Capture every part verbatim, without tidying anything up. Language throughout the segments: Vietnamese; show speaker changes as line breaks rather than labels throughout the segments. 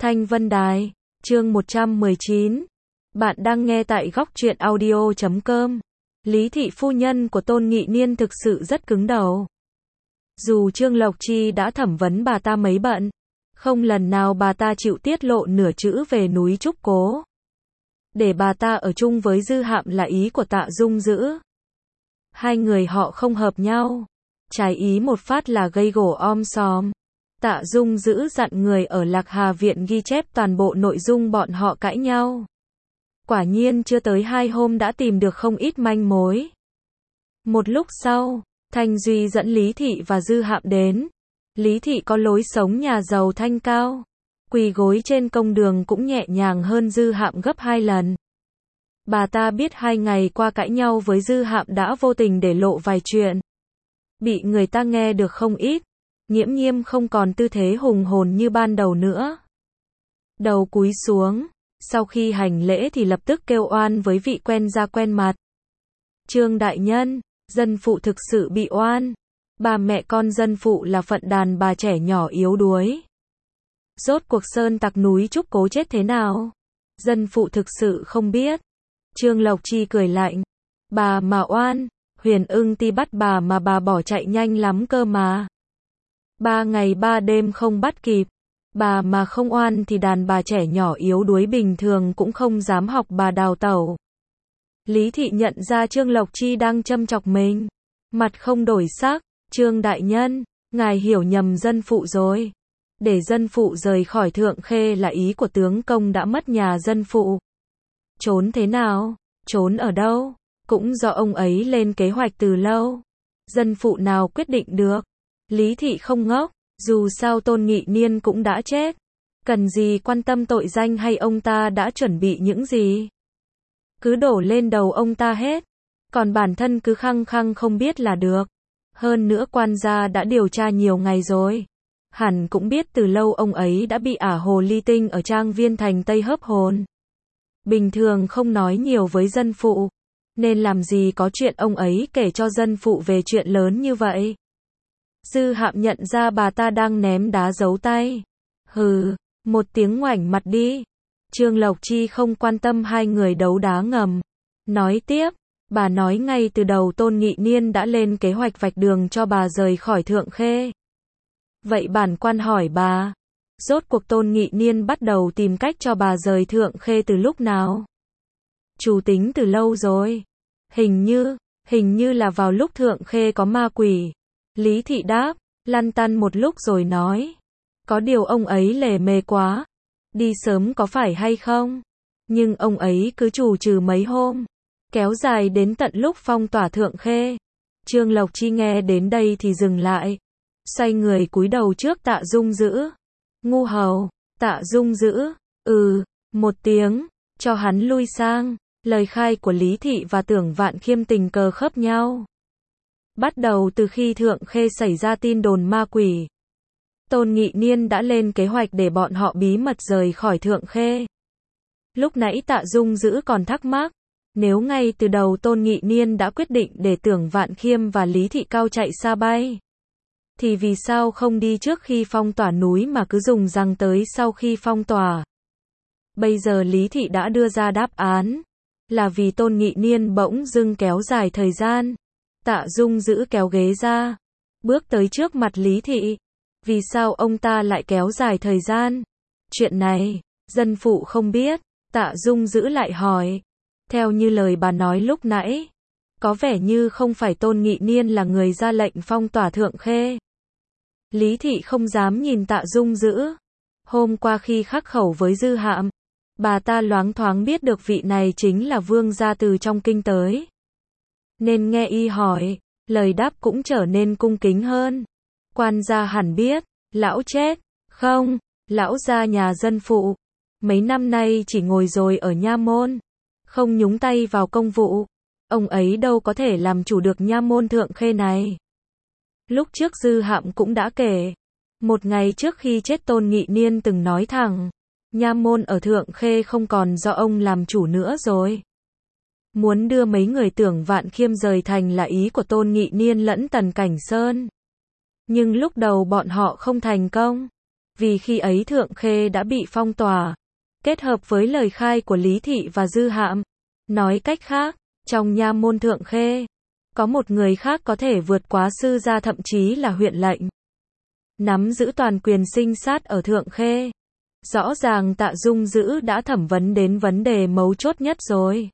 Thanh Vân Đài, chương một trăm mười chín. Bạn đang nghe tại góc truyện audio chấm com. Lý thị phu nhân của Tôn Nghị Niên thực sự rất cứng đầu. Dù Trương Lộc Chi đã thẩm vấn bà ta mấy bận, không lần nào bà ta chịu tiết lộ nửa chữ về núi Trúc Cố. Để bà ta ở chung với Dư Hạm là ý của Tạ Dung Dữ. Hai người họ không hợp nhau. Trái ý một phát là gây gổ om sòm. Tạ Dung Dữ dặn người ở Lạc Hà Viện ghi chép toàn bộ nội dung bọn họ cãi nhau. Quả nhiên chưa tới hai hôm đã tìm được không ít manh mối. Một lúc sau, Thanh Duy dẫn Lý Thị và Dư Hạm đến. Lý Thị có lối sống nhà giàu thanh cao. Quỳ gối trên công đường cũng nhẹ nhàng hơn Dư Hạm gấp hai lần. Bà ta biết hai ngày qua cãi nhau với Dư Hạm đã vô tình để lộ vài chuyện. Bị người ta nghe được không ít. Nghiễm Nhiên không còn tư thế hùng hồn như ban đầu nữa. Đầu cúi xuống, sau khi hành lễ thì lập tức kêu oan với vị quen da quen mặt. Trương đại nhân, dân phụ thực sự bị oan. Bà mẹ con dân phụ là phận đàn bà trẻ nhỏ yếu đuối. Rốt cuộc sơn tặc núi Trúc Cố chết thế nào? Dân phụ thực sự không biết. Trương Lộc Chi cười lạnh. Bà mà oan, Huyền Ưng Ti bắt bà mà bà bỏ chạy nhanh lắm cơ mà. Ba ngày ba đêm không bắt kịp. Bà mà không oan thì đàn bà trẻ nhỏ yếu đuối bình thường cũng không dám học bà đào tẩu. Lý Thị nhận ra Trương Lộc Chi đang châm chọc mình. Mặt không đổi sắc. Trương đại nhân, ngài hiểu nhầm dân phụ rồi. Để dân phụ rời khỏi Thượng Khê là ý của tướng công đã mất nhà dân phụ. Trốn thế nào? Trốn ở đâu? Cũng do ông ấy lên kế hoạch từ lâu. Dân phụ nào quyết định được? Lý Thị không ngốc, dù sao Tôn Nghị Niên cũng đã chết. Cần gì quan tâm tội danh hay ông ta đã chuẩn bị những gì? Cứ đổ lên đầu ông ta hết. Còn bản thân cứ khăng khăng không biết là được. Hơn nữa quan gia đã điều tra nhiều ngày rồi. Hẳn cũng biết từ lâu ông ấy đã bị ả hồ ly tinh ở trang viên thành Tây hớp hồn. Bình thường không nói nhiều với dân phụ. Nên làm gì có chuyện ông ấy kể cho dân phụ về chuyện lớn như vậy. Dư Hạm nhận ra bà ta đang ném đá giấu tay. Hừ, một tiếng ngoảnh mặt đi. Trương Lộc Chi không quan tâm hai người đấu đá ngầm. Nói tiếp, bà nói ngay từ đầu Tôn Nghị Niên đã lên kế hoạch vạch đường cho bà rời khỏi Thượng Khê. Vậy bản quan hỏi bà, rốt cuộc Tôn Nghị Niên bắt đầu tìm cách cho bà rời Thượng Khê từ lúc nào? Chủ tính từ lâu rồi. Hình như, hình như là vào lúc Thượng Khê có ma quỷ. Lý Thị đáp, lăn tăn một lúc rồi nói. Có điều ông ấy lề mề quá. Đi sớm có phải hay không? Nhưng ông ấy cứ trù trừ mấy hôm. Kéo dài đến tận lúc phong tỏa Thượng Khê. Trương Lộc Chi nghe đến đây thì dừng lại. Xoay người cúi đầu trước Tạ Dung Dữ. Ngu hầu, Tạ Dung Dữ, ừ, một tiếng, cho hắn lui sang. Lời khai của Lý Thị và Tưởng Vạn Khiêm tình cờ khớp nhau. Bắt đầu từ khi Thượng Khê xảy ra tin đồn ma quỷ, Tôn Nghị Niên đã lên kế hoạch để bọn họ bí mật rời khỏi Thượng Khê. Lúc nãy Tạ Dung Dữ còn thắc mắc, nếu ngay từ đầu Tôn Nghị Niên đã quyết định để Tưởng Vạn Khiêm và Lý Thị Cao chạy xa bay, thì vì sao không đi trước khi phong tỏa núi mà cứ dùng rằng tới sau khi phong tỏa? Bây giờ Lý Thị đã đưa ra đáp án, là vì Tôn Nghị Niên bỗng dưng kéo dài thời gian. Tạ Dung Dữ kéo ghế ra, bước tới trước mặt Lý Thị. Vì sao ông ta lại kéo dài thời gian? Chuyện này, dân phụ không biết. Tạ Dung Dữ lại hỏi. Theo như lời bà nói lúc nãy, có vẻ như không phải Tôn Nghị Niên là người ra lệnh phong tỏa Thượng Khê. Lý Thị không dám nhìn Tạ Dung Dữ. Hôm qua khi khắc khẩu với Dư Hạm, bà ta loáng thoáng biết được vị này chính là vương gia từ trong kinh tới. Nên nghe y hỏi, lời đáp cũng trở nên cung kính hơn. Quan gia hẳn biết, lão chết, không, lão gia nhà dân phụ. Mấy năm nay chỉ ngồi rồi ở nha môn, không nhúng tay vào công vụ. Ông ấy đâu có thể làm chủ được nha môn Thượng Khê này. Lúc trước Dư Hạm cũng đã kể, một ngày trước khi chết Tôn Nghị Niên từng nói thẳng, nha môn ở Thượng Khê không còn do ông làm chủ nữa rồi. Muốn đưa mấy người Tưởng Vạn Khiêm rời thành là ý của Tôn Nghị Niên lẫn Tần Cảnh Sơn. Nhưng lúc đầu bọn họ không thành công. Vì khi ấy Thượng Khê đã bị phong tỏa, kết hợp với lời khai của Lý Thị và Dư Hạm. Nói cách khác, trong nha môn Thượng Khê, có một người khác có thể vượt quá sư gia thậm chí là huyện lệnh. Nắm giữ toàn quyền sinh sát ở Thượng Khê. Rõ ràng Tạ Dung Dữ đã thẩm vấn đến vấn đề mấu chốt nhất rồi.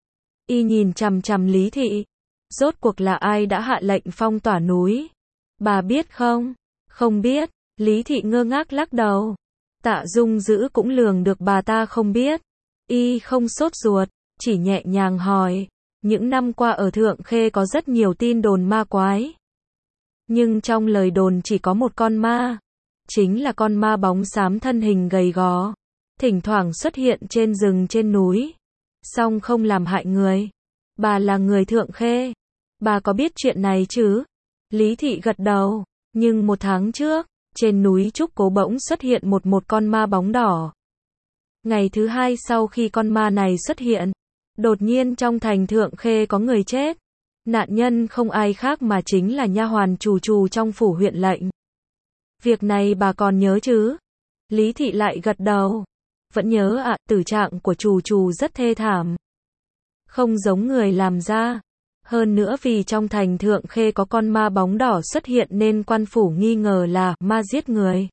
Y nhìn chằm chằm Lý Thị. Rốt cuộc là ai đã hạ lệnh phong tỏa núi? Bà biết không? Không biết. Lý Thị ngơ ngác lắc đầu. Tạ Dung Dữ cũng lường được bà ta không biết. Y không sốt ruột, chỉ nhẹ nhàng hỏi. Những năm qua ở Thượng Khê có rất nhiều tin đồn ma quái. Nhưng trong lời đồn chỉ có một con ma. Chính là con ma bóng xám thân hình gầy gò. Thỉnh thoảng xuất hiện trên rừng trên núi. Song không làm hại người. Bà là người Thượng Khê. Bà có biết chuyện này chứ? Lý Thị gật đầu. Nhưng một tháng trước, trên núi Trúc Cố bỗng xuất hiện một một con ma bóng đỏ. Ngày thứ hai sau khi con ma này xuất hiện, đột nhiên trong thành Thượng Khê có người chết. Nạn nhân không ai khác mà chính là nha hoàn Trù Trù trong phủ huyện lệnh. Việc này bà còn nhớ chứ? Lý Thị lại gật đầu. Vẫn nhớ ạ, à, tử trạng của Trù Trù rất thê thảm. Không giống người làm ra. Hơn nữa vì trong thành Thượng Khê có con ma bóng đỏ xuất hiện nên quan phủ nghi ngờ là ma giết người.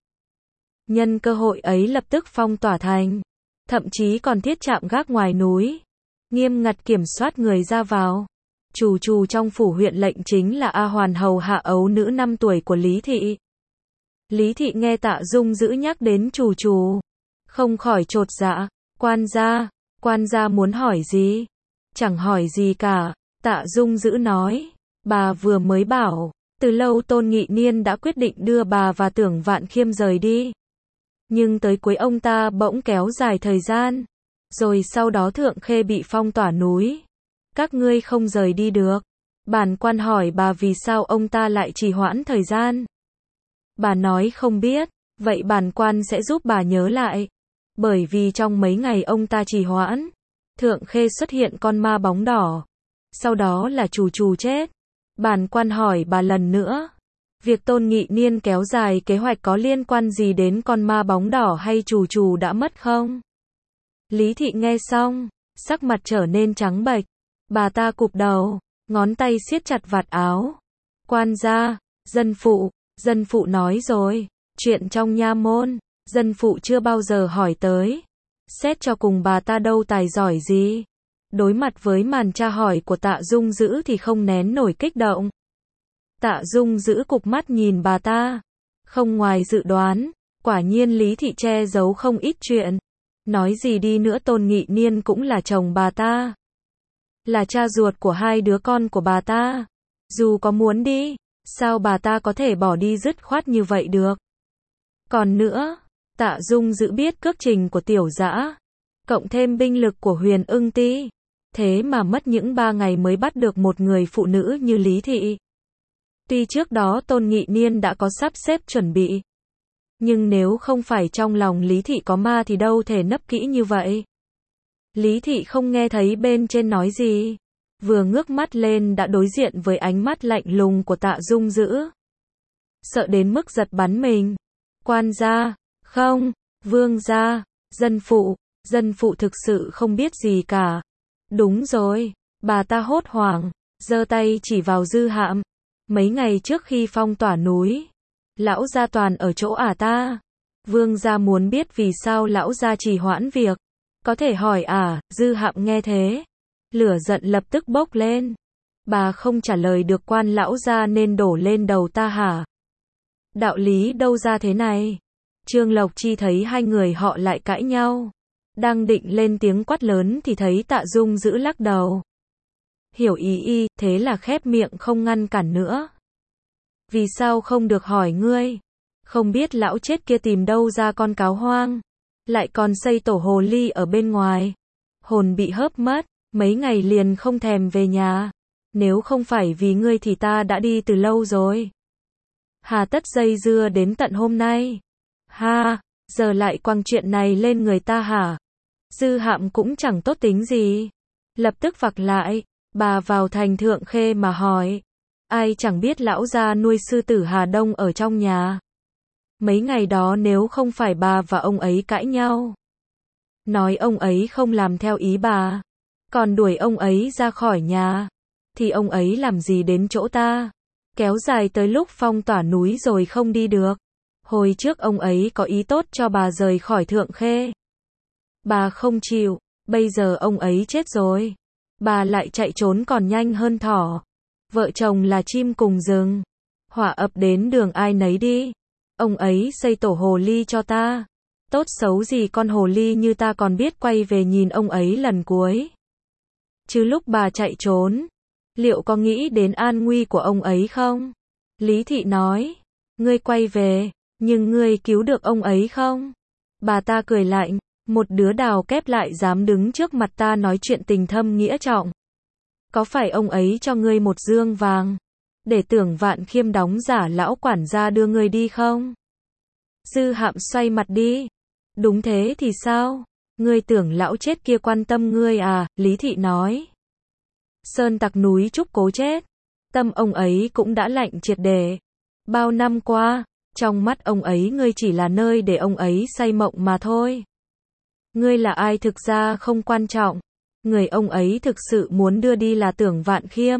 Nhân cơ hội ấy lập tức phong tỏa thành. Thậm chí còn thiết trạm gác ngoài núi. Nghiêm ngặt kiểm soát người ra vào. Trù Trù trong phủ huyện lệnh chính là A Hoàn hầu hạ ấu nữ năm tuổi của Lý Thị. Lý Thị nghe Tạ Dung Dữ nhắc đến Trù Trù. Không khỏi chột dạ. Quan gia, quan gia muốn hỏi gì? Chẳng hỏi gì cả. Tạ Dung Dữ nói. Bà vừa mới bảo. Từ lâu Tôn Nghị Niên đã quyết định đưa bà và Tưởng Vạn Khiêm rời đi. Nhưng tới cuối ông ta bỗng kéo dài thời gian. Rồi sau đó Thượng Khê bị phong tỏa núi. Các ngươi không rời đi được. Bản quan hỏi bà vì sao ông ta lại trì hoãn thời gian. Bà nói không biết. Vậy bản quan sẽ giúp bà nhớ lại. Bởi vì trong mấy ngày ông ta trì hoãn, Thượng Khê xuất hiện con ma bóng đỏ. Sau đó là Trù Trù chết. Bản quan hỏi bà lần nữa. Việc Tôn Nghị Niên kéo dài kế hoạch có liên quan gì đến con ma bóng đỏ hay Trù Trù đã mất không? Lý Thị nghe xong, sắc mặt trở nên trắng bệch. Bà ta cụp đầu, ngón tay siết chặt vạt áo. Quan gia, dân phụ, dân phụ nói rồi. Chuyện trong nha môn, dân phụ chưa bao giờ hỏi tới. Xét cho cùng bà ta đâu tài giỏi gì. Đối mặt với màn tra hỏi của Tạ Dung Dữ thì không nén nổi kích động. Tạ Dung Dữ cụp mắt nhìn bà ta. Không ngoài dự đoán, quả nhiên Lý Thị che giấu không ít chuyện. Nói gì đi nữa Tôn Nghị Niên cũng là chồng bà ta. Là cha ruột của hai đứa con của bà ta. Dù có muốn đi, sao bà ta có thể bỏ đi dứt khoát như vậy được. Còn nữa, Tạ Dung Dữ biết cước trình của Tiểu Dã, cộng thêm binh lực của Huyền Ưng Ti. Thế mà mất những ba ngày mới bắt được một người phụ nữ như Lý Thị. Tuy trước đó Tôn Nghị Niên đã có sắp xếp chuẩn bị. Nhưng nếu không phải trong lòng Lý Thị có ma thì đâu thể nấp kỹ như vậy. Lý Thị không nghe thấy bên trên nói gì. Vừa ngước mắt lên đã đối diện với ánh mắt lạnh lùng của Tạ Dung Dữ. Sợ đến mức giật bắn mình. Quan gia, không, vương gia, dân phụ, dân phụ thực sự không biết gì cả. Đúng rồi, bà ta hốt hoảng, giơ tay chỉ vào Dư Hạm. Mấy ngày trước khi phong tỏa núi, lão gia toàn ở chỗ ả ta. Vương gia muốn biết vì sao lão gia trì hoãn việc. Có thể hỏi à? Dư Hạm nghe thế, lửa giận lập tức bốc lên. Bà không trả lời được quan lão gia nên đổ lên đầu ta hả? Đạo lý đâu ra thế này? Trương Lộc Chi thấy hai người họ lại cãi nhau. Đang định lên tiếng quát lớn thì thấy Tạ Dung Dữ lắc đầu. Hiểu ý y, thế là khép miệng không ngăn cản nữa. Vì sao không được hỏi ngươi? Không biết lão chết kia tìm đâu ra con cáo hoang. Lại còn xây tổ hồ ly ở bên ngoài. Hồn bị hớp mất, mấy ngày liền không thèm về nhà. Nếu không phải vì ngươi thì ta đã đi từ lâu rồi. Hà tất dây dưa đến tận hôm nay. Ha, giờ lại quăng chuyện này lên người ta hả? Dư Hạm cũng chẳng tốt tính gì. Lập tức vặc lại, bà vào thành Thượng Khê mà hỏi. Ai chẳng biết lão gia nuôi sư tử Hà Đông ở trong nhà. Mấy ngày đó nếu không phải bà và ông ấy cãi nhau, nói ông ấy không làm theo ý bà, còn đuổi ông ấy ra khỏi nhà, thì ông ấy làm gì đến chỗ ta? Kéo dài tới lúc phong tỏa núi rồi không đi được. Hồi trước ông ấy có ý tốt cho bà rời khỏi Thượng Khê. Bà không chịu, bây giờ ông ấy chết rồi. Bà lại chạy trốn còn nhanh hơn thỏ. Vợ chồng là chim cùng rừng. Họa ập đến đường ai nấy đi. Ông ấy xây tổ hồ ly cho ta. Tốt xấu gì con hồ ly như ta còn biết quay về nhìn ông ấy lần cuối. Chứ lúc bà chạy trốn, liệu có nghĩ đến an nguy của ông ấy không? Lý Thị nói, ngươi quay về, nhưng ngươi cứu được ông ấy không? Bà ta cười lạnh, một đứa đào kép lại dám đứng trước mặt ta nói chuyện tình thâm nghĩa trọng. Có phải ông ấy cho ngươi một dương vàng, để Tưởng Vạn Khiêm đóng giả lão quản gia đưa ngươi đi không? Dư Hạm xoay mặt đi. Đúng thế thì sao? Ngươi tưởng lão chết kia quan tâm ngươi à? Lý Thị nói. Sơn tặc núi Trúc cố chết. Tâm ông ấy cũng đã lạnh triệt để. Bao năm qua, trong mắt ông ấy ngươi chỉ là nơi để ông ấy say mộng mà thôi. Ngươi là ai thực ra không quan trọng. Người ông ấy thực sự muốn đưa đi là Tưởng Vạn Khiêm.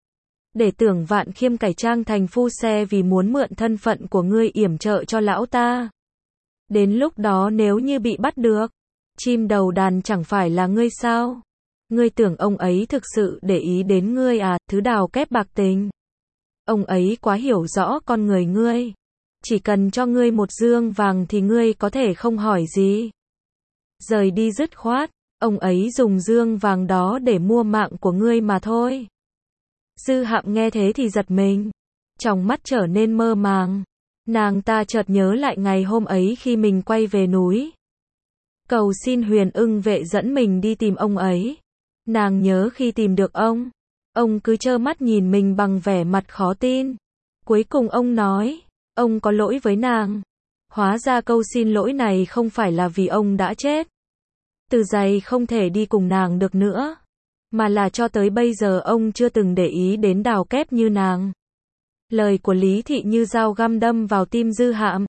Để Tưởng Vạn Khiêm cải trang thành phu xe vì muốn mượn thân phận của ngươi yểm trợ cho lão ta. Đến lúc đó nếu như bị bắt được, chim đầu đàn chẳng phải là ngươi sao? Ngươi tưởng ông ấy thực sự để ý đến ngươi à, thứ đào kép bạc tình. Ông ấy quá hiểu rõ con người ngươi. Chỉ cần cho ngươi một dương vàng thì ngươi có thể không hỏi gì. Rời đi dứt khoát, ông ấy dùng dương vàng đó để mua mạng của ngươi mà thôi. Dư Hạm nghe thế thì giật mình. Trong mắt trở nên mơ màng. Nàng ta chợt nhớ lại ngày hôm ấy khi mình quay về núi. Cầu xin Huyền Ưng vệ dẫn mình đi tìm ông ấy. Nàng nhớ khi tìm được ông, ông cứ trơ mắt nhìn mình bằng vẻ mặt khó tin. Cuối cùng ông nói, ông có lỗi với nàng. Hóa ra câu xin lỗi này không phải là vì ông đã chết. Từ giày không thể đi cùng nàng được nữa. Mà là cho tới bây giờ ông chưa từng để ý đến đào kép như nàng. Lời của Lý Thị như dao găm đâm vào tim Dư Hạm.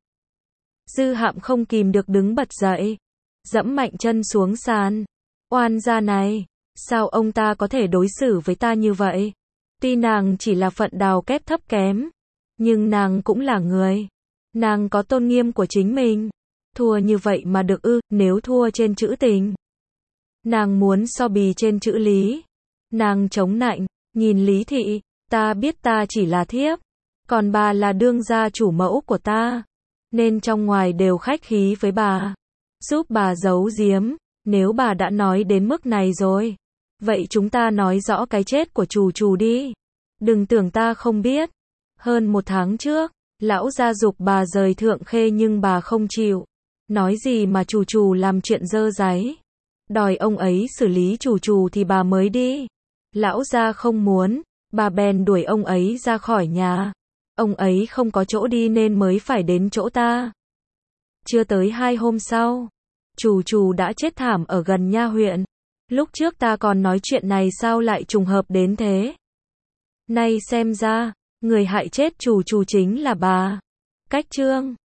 Dư Hạm không kìm được đứng bật dậy, dẫm mạnh chân xuống sàn. Oan gia này, sao ông ta có thể đối xử với ta như vậy? Tuy nàng chỉ là phận đào kép thấp kém, nhưng nàng cũng là người. Nàng có tôn nghiêm của chính mình. Thua như vậy mà được ư? Nếu thua trên chữ tình, nàng muốn so bì trên chữ lý. Nàng chống nạnh, nhìn Lý Thị, ta biết ta chỉ là thiếp, còn bà là đương gia chủ mẫu của ta, nên trong ngoài đều khách khí với bà, giúp bà giấu giếm. Nếu bà đã nói đến mức này rồi, vậy chúng ta nói rõ cái chết của Trù Trù đi. Đừng tưởng ta không biết. Hơn một tháng trước, lão gia giục bà rời Thượng Khê nhưng bà không chịu. Nói gì mà Trù Trù làm chuyện dơ dáy. Đòi ông ấy xử lý Trù Trù thì bà mới đi. Lão gia không muốn, bà bèn đuổi ông ấy ra khỏi nhà. Ông ấy không có chỗ đi nên mới phải đến chỗ ta. Chưa tới hai hôm sau, Trù Trù đã chết thảm ở gần Nha huyện. Lúc trước ta còn nói chuyện này sao lại trùng hợp đến thế. Nay xem ra, người hại chết Trù Trù chính là bà. Cách chương